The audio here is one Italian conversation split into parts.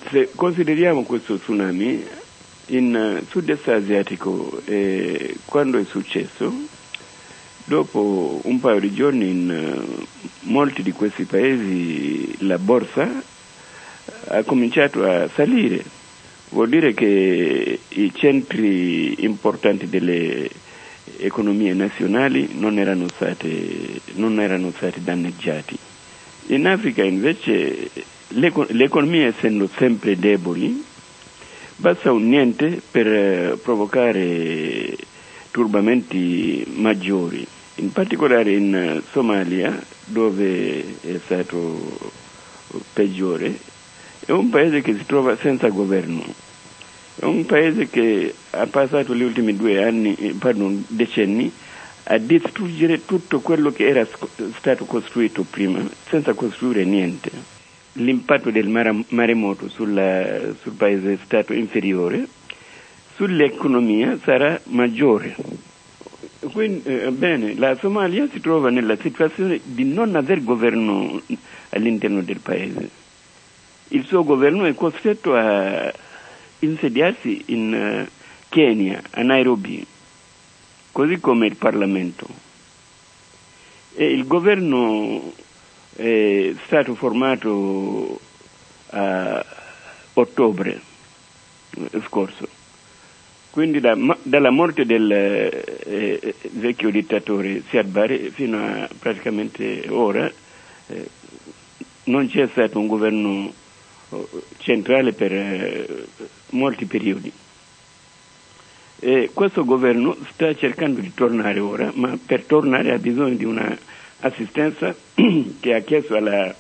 Se consideriamo questo tsunami in sud-est asiatico, quando è successo, dopo un paio di giorni in molti di questi paesi la borsa ha cominciato a salire. Vuol dire che i centri importanti delle economie nazionali non erano stati danneggiati. In Africa invece le economie, essendo sempre deboli, basta un niente per provocare turbamenti maggiori. In particolare in Somalia, dove è stato peggiore, è un paese che si trova senza governo. È un paese che ha passato gli ultimi decenni a distruggere tutto quello che era stato costruito prima, senza costruire niente. L'impatto del maremoto sul paese stato inferiore, sull'economia sarà maggiore. Quindi, bene, la Somalia si trova nella situazione di non aver governo all'interno del paese. Il suo governo è costretto a insediarsi in Kenya, a Nairobi, così come il Parlamento. E il governo è stato formato a ottobre scorso. Quindi dalla morte del vecchio dittatore Siad Barre fino a praticamente ora non c'è stato un governo centrale per molti periodi. Questo governo sta cercando di tornare ora, ma per tornare ha bisogno di una assistenza che ha chiesto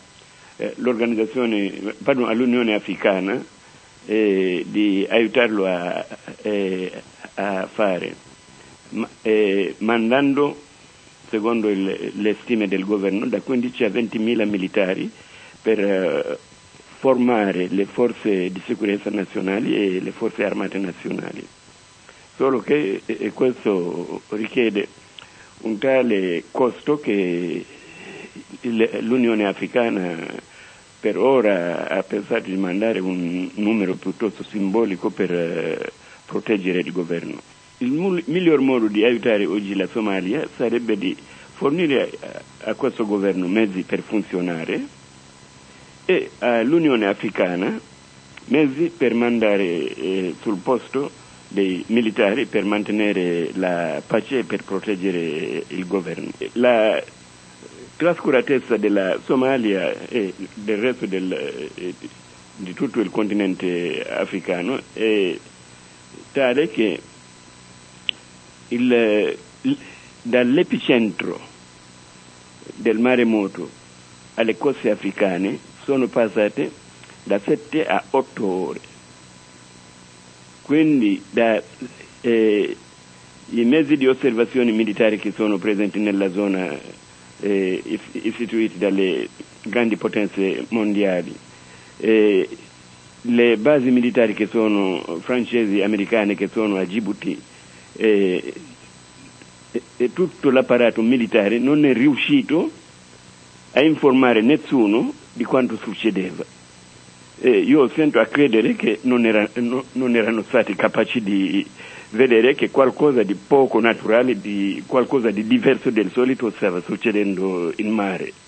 all'Unione Africana di aiutarlo a fare, mandando, secondo le stime del governo, da 15 a 20.000 militari per formare le forze di sicurezza nazionali e le forze armate nazionali. Solo che questo richiede un tale costo che l'Unione Africana per ora ha pensato di mandare un numero piuttosto simbolico per proteggere il governo. Il miglior modo di aiutare oggi la Somalia sarebbe di fornire a questo governo mezzi per funzionare e all'Unione Africana mezzi per mandare sul posto dei militari per mantenere la pace e per proteggere il governo. La trascuratezza della Somalia e del resto di tutto il continente africano è tale che dall'epicentro del maremoto alle coste africane sono passate da 7 a 8 ore. Quindi i mezzi di osservazione militari che sono presenti nella zona istituiti dalle grandi potenze mondiali, le basi militari che sono francesi e americane che sono a Djibouti, e tutto l'apparato militare non è riuscito a informare nessuno di quanto succedeva. Io sento a credere che non erano stati capaci di vedere che qualcosa di poco naturale, di qualcosa di diverso del solito stava succedendo in mare.